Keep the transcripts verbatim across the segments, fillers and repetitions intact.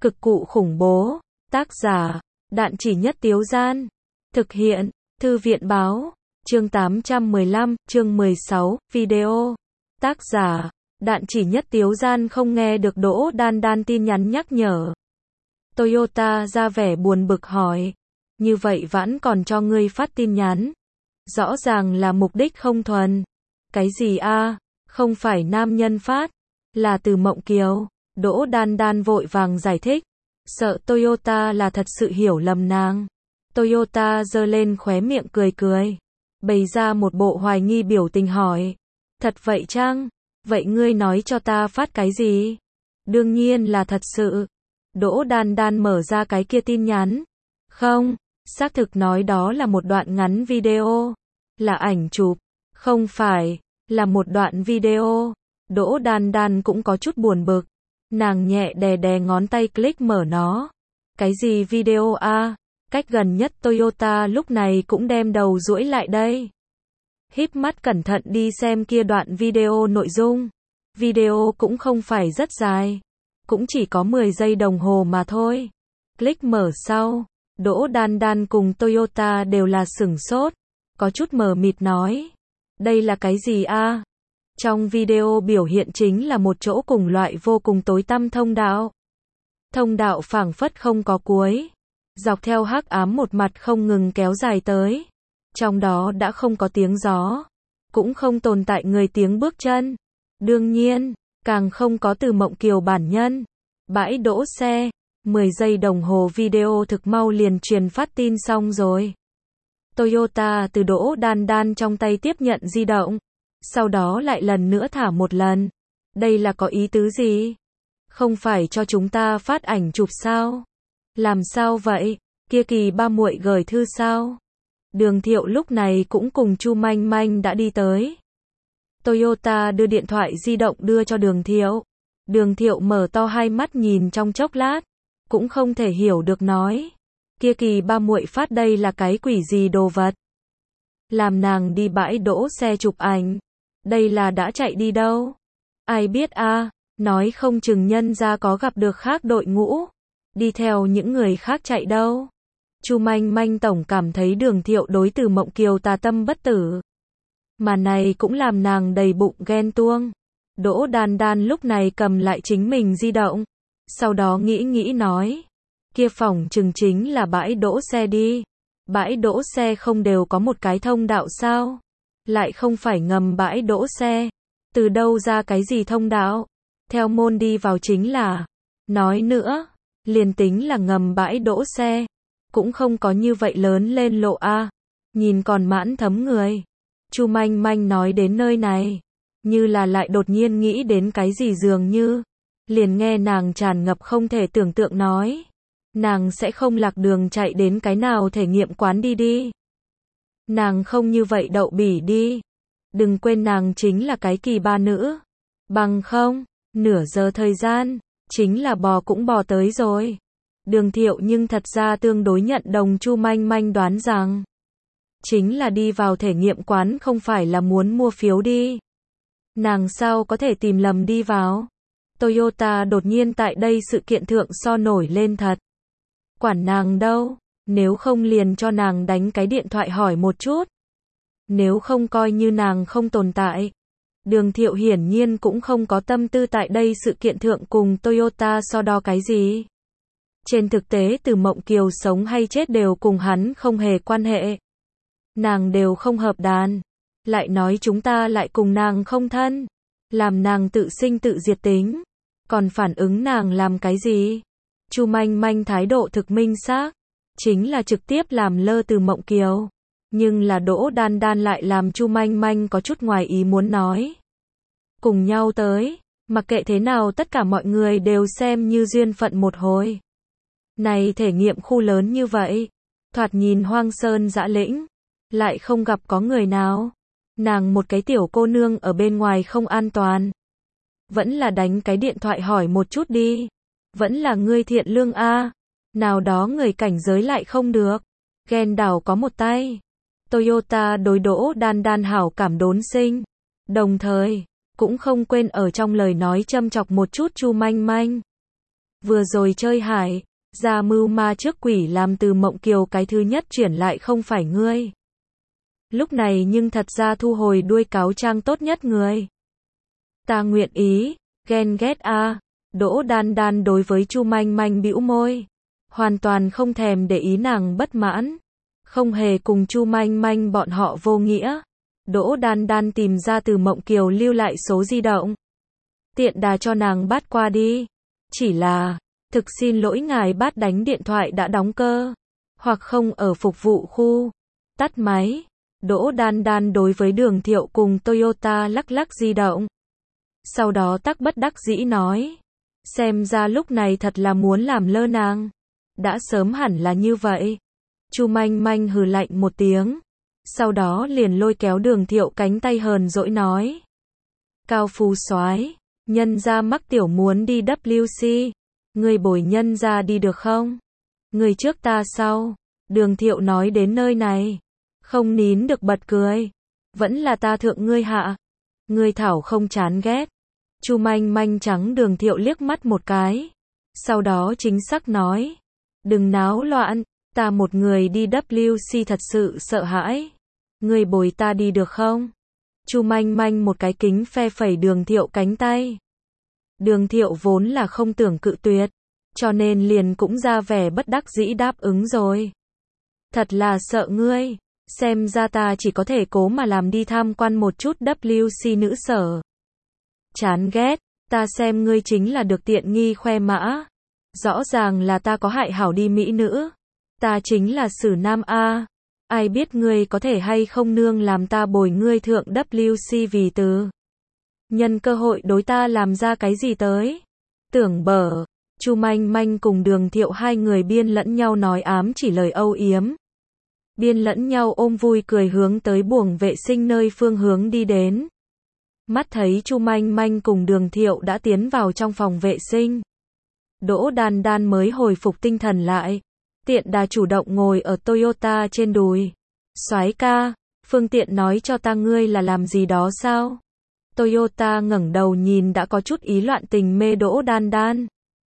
Cực cụ khủng bố. Tác giả, Đạn Chỉ Nhất Tiếu Gian. Thực hiện, Thư viện báo. Chương tám trăm mười lăm, chương mười sáu, video. Tác giả, Đạn Chỉ Nhất Tiếu Gian không nghe được Đỗ Đan Đan tin nhắn nhắc nhở. Toyota ra vẻ buồn bực hỏi. Như vậy vẫn còn cho ngươi phát tin nhắn. Rõ ràng là mục đích không thuần. Cái gì a? Không phải nam nhân phát. Là từ Mộng Kiều. Đỗ Đan Đan vội vàng giải thích. Sợ Toyota là thật sự hiểu lầm nàng. Toyota giơ lên khóe miệng cười cười. Bày ra một bộ hoài nghi biểu tình hỏi. Thật vậy chăng? Vậy ngươi nói cho ta phát cái gì? Đương nhiên là thật sự. Đỗ Đan Đan mở ra cái kia tin nhắn. Không, xác thực nói đó là một đoạn ngắn video. Là ảnh chụp. Không phải, là một đoạn video. Đỗ Đan Đan cũng có chút buồn bực. Nàng nhẹ đè đè ngón tay click mở nó. Cái gì video a? Cách gần nhất Toyota lúc này cũng đem đầu duỗi lại đây. Híp mắt cẩn thận đi xem kia đoạn video nội dung. Video cũng không phải rất dài. Cũng chỉ có mười giây đồng hồ mà thôi. Click mở sau. Đỗ Đan Đan cùng Toyota đều là sửng sốt. Có chút mờ mịt nói. Đây là cái gì a? Trong video biểu hiện chính là một chỗ cùng loại vô cùng tối tăm thông đạo. Thông đạo phảng phất không có cuối. Dọc theo hắc ám một mặt không ngừng kéo dài tới. Trong đó đã không có tiếng gió. Cũng không tồn tại người tiếng bước chân. Đương nhiên, càng không có từ Mộng Kiều bản nhân. Bãi đỗ xe. mười giây đồng hồ video thực mau liền truyền phát tin xong rồi. Toyota từ Đỗ Đan Đan trong tay tiếp nhận di động. Sau đó lại lần nữa thả một lần. Đây là có ý tứ gì? Không phải cho chúng ta phát ảnh chụp sao? Làm sao vậy? Kia Kỳ ba muội gửi thư sao? Đường Thiệu lúc này cũng cùng Chu Manh Manh đã đi tới. Toyota đưa điện thoại di động đưa cho Đường Thiệu. Đường Thiệu mở to hai mắt nhìn trong chốc lát. Cũng không thể hiểu được nói. Kia Kỳ ba muội phát đây là cái quỷ gì đồ vật? Làm nàng đi bãi đỗ xe chụp ảnh. Đây là đã chạy đi đâu? Ai biết a? Nói không chừng nhân ra có gặp được khác đội ngũ. Đi theo những người khác chạy đâu. Chu Manh Manh tổng cảm thấy Đường Thiệu đối từ Mộng Kiều tà tâm bất tử. Mà này cũng làm nàng đầy bụng ghen tuông. Đỗ Đan Đan lúc này cầm lại chính mình di động. Sau đó nghĩ nghĩ nói. Kia phòng chừng chính là bãi đỗ xe đi. Bãi đỗ xe không đều có một cái thông đạo sao? Lại không phải ngầm bãi đỗ xe. Từ đâu ra cái gì thông đạo? Theo môn đi vào chính là. Nói nữa, liền tính là ngầm bãi đỗ xe. Cũng không có như vậy lớn lên lộ a. Nhìn còn mãn thấm người. Chu Manh Manh nói đến nơi này. Như là lại đột nhiên nghĩ đến cái gì dường như. Liền nghe nàng tràn ngập không thể tưởng tượng nói. Nàng sẽ không lạc đường chạy đến cái nào thể nghiệm quán đi đi. Nàng không như vậy đậu bỉ đi. Đừng quên nàng chính là cái Kỳ ba nữ. Bằng không, nửa giờ thời gian, chính là bò cũng bò tới rồi. Đường Thiệu nhưng thật ra tương đối nhận đồng Chu Manh Manh đoán rằng. Chính là đi vào thể nghiệm quán không phải là muốn mua phiếu đi. Nàng sao có thể tìm lầm đi vào. Toyota đột nhiên tại đây sự kiện thượng so nổi lên thật. Quản nàng đâu, nếu không liền cho nàng đánh cái điện thoại hỏi một chút. Nếu không coi như nàng không tồn tại. Đường Thiệu hiển nhiên cũng không có tâm tư tại đây sự kiện thượng cùng Toyota so đo cái gì. Trên thực tế từ Mộng Kiều sống hay chết đều cùng hắn không hề quan hệ. Nàng đều không hợp đàn. Lại nói chúng ta lại cùng nàng không thân. Làm nàng tự sinh tự diệt tính. Còn phản ứng nàng làm cái gì? Chu Manh Manh thái độ thực minh xác. Chính là trực tiếp làm lơ từ Mộng Kiều. Nhưng là Đỗ Đan Đan lại làm Chu Manh Manh có chút ngoài ý muốn nói. Cùng nhau tới. Mặc kệ thế nào tất cả mọi người đều xem như duyên phận một hồi. Này thể nghiệm khu lớn như vậy. Thoạt nhìn hoang sơn dã lĩnh. Lại không gặp có người nào. Nàng một cái tiểu cô nương ở bên ngoài không an toàn. Vẫn là đánh cái điện thoại hỏi một chút đi. Vẫn là ngươi thiện lương a. Nào đó người cảnh giới lại không được. Ghen đảo có một tay. Toyota đối Đỗ Đan Đan hảo cảm đốn sinh. Đồng thời, cũng không quên ở trong lời nói châm chọc một chút Chu Manh Manh. Vừa rồi chơi hại, ra mưu ma trước quỷ làm từ Mộng Kiều cái thứ nhất chuyển lại không phải ngươi. Lúc này nhưng thật ra thu hồi đuôi cáo trang tốt nhất người. Ta nguyện ý, ghen ghét a. À. Đỗ Đan Đan đối với Chu Manh Manh bĩu môi, hoàn toàn không thèm để ý nàng bất mãn, không hề cùng Chu Manh Manh bọn họ vô nghĩa. Đỗ Đan Đan tìm ra từ Mộng Kiều lưu lại số di động, tiện đà cho nàng bắt qua đi. Chỉ là, thực xin lỗi ngài bắt đánh điện thoại đã đóng cơ, hoặc không ở phục vụ khu. Tắt máy. Đỗ Đan Đan đối với Đường Thiệu cùng Toyota lắc lắc di động. Sau đó tắc bất đắc dĩ nói, xem ra lúc này thật là muốn làm lơ nàng. Đã sớm hẳn là như vậy. Chu Manh Manh hừ lạnh một tiếng, sau đó liền lôi kéo Đường Thiệu cánh tay hờn dỗi nói, Cao Phú soái, nhân gia mắc tiểu muốn đi W C, người bồi nhân gia đi được không? Người trước ta sau. Đường Thiệu nói đến nơi này, không nín được bật cười. Vẫn là ta thượng ngươi hạ. Ngươi thảo không chán ghét. Chu Manh Manh trắng Đường Thiệu liếc mắt một cái. Sau đó chính xác nói, đừng náo loạn, ta một người đi W C thật sự sợ hãi. Ngươi bồi ta đi được không? Chu Manh Manh một cái kính phe phẩy Đường Thiệu cánh tay. Đường Thiệu vốn là không tưởng cự tuyệt, cho nên liền cũng ra vẻ bất đắc dĩ đáp ứng rồi. Thật là sợ ngươi, xem ra ta chỉ có thể cố mà làm đi tham quan một chút W C nữ sở. Chán ghét, ta xem ngươi chính là được tiện nghi khoe mã. Rõ ràng là ta có hại hảo đi mỹ nữ. Ta chính là Sử Nam A. Ai biết ngươi có thể hay không nương làm ta bồi ngươi thượng W C vì từ. Nhân cơ hội đối ta làm ra cái gì tới. Tưởng bở. Chu Manh Manh cùng Đường Thiệu hai người biên lẫn nhau nói ám chỉ lời âu yếm, biên lẫn nhau ôm vui cười hướng tới buồng vệ sinh nơi phương hướng đi đến. Mắt thấy Chu Manh Manh cùng Đường Thiệu đã tiến vào trong phòng vệ sinh, Đỗ Đan Đan mới hồi phục tinh thần lại, tiện đà chủ động ngồi ở Toyota trên đùi. Soái ca, phương tiện nói cho ta ngươi là làm gì đó sao? Toyota ngẩng đầu nhìn đã có chút ý loạn tình mê Đỗ Đan Đan.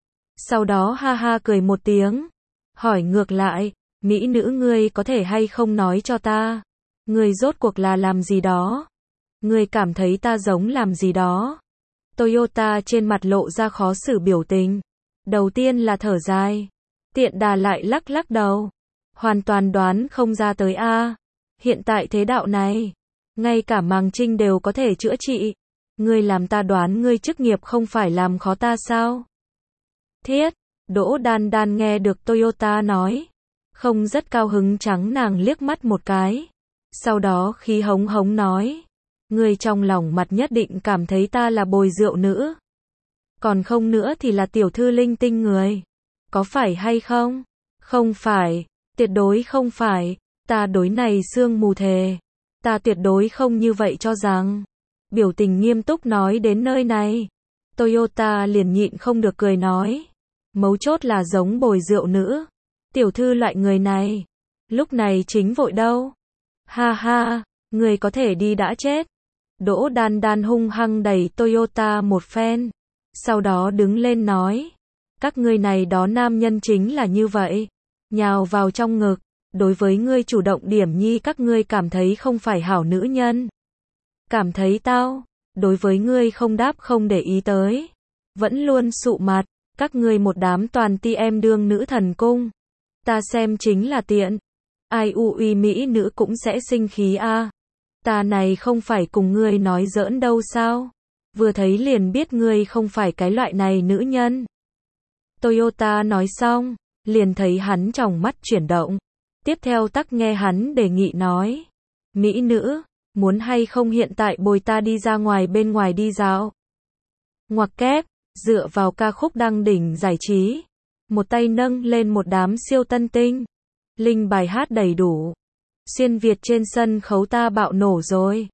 Sau đó ha ha cười một tiếng, hỏi ngược lại, mỹ nữ ngươi có thể hay không nói cho ta, ngươi rốt cuộc là làm gì đó? Ngươi cảm thấy ta giống làm gì đó? Toyota trên mặt lộ ra khó xử biểu tình. Đầu tiên là thở dài, tiện đà lại lắc lắc đầu, hoàn toàn đoán không ra tới a. Hiện tại thế đạo này, ngay cả màng trinh đều có thể chữa trị. Ngươi làm ta đoán ngươi chức nghiệp không phải làm khó ta sao? Thiết, Đỗ Đan Đan nghe được Toyota nói, không rất cao hứng trắng nàng liếc mắt một cái. Sau đó khí hống hống nói, ngươi trong lòng mặt nhất định cảm thấy ta là bồi rượu nữ. Còn không nữa thì là tiểu thư linh tinh người. Có phải hay không? Không phải, tuyệt đối không phải, ta đối này sương mù thề. Ta tuyệt đối không như vậy cho rằng. Biểu tình nghiêm túc nói đến nơi này, Toyota liền nhịn không được cười nói, mấu chốt là giống bồi rượu nữ. Tiểu thư loại người này, lúc này chính vội đâu. Ha ha, người có thể đi đã chết. Đỗ Đan Đan hung hăng đẩy Toyota một phen, sau đó đứng lên nói, các ngươi này đó nam nhân chính là như vậy, nhào vào trong ngực, đối với ngươi chủ động điểm nhi các ngươi cảm thấy không phải hảo nữ nhân. Cảm thấy tao, đối với ngươi không đáp không để ý tới, vẫn luôn sụ mặt, các ngươi một đám toàn ti em đương nữ thần cung. Ta xem chính là tiện. Ai u uy mỹ nữ cũng sẽ sinh khí a. À. Ta này không phải cùng ngươi nói giỡn đâu sao? Vừa thấy liền biết ngươi không phải cái loại này nữ nhân. Toyota nói xong, liền thấy hắn tròng mắt chuyển động. Tiếp theo tắc nghe hắn đề nghị nói, mỹ nữ, muốn hay không hiện tại bồi ta đi ra ngoài bên ngoài đi dạo. Ngoặc kép, dựa vào ca khúc đăng đỉnh giải trí, một tay nâng lên một đám siêu tân tinh. Linh bài hát đầy đủ. Xuyên Việt trên sân khấu ta bạo nổ rồi.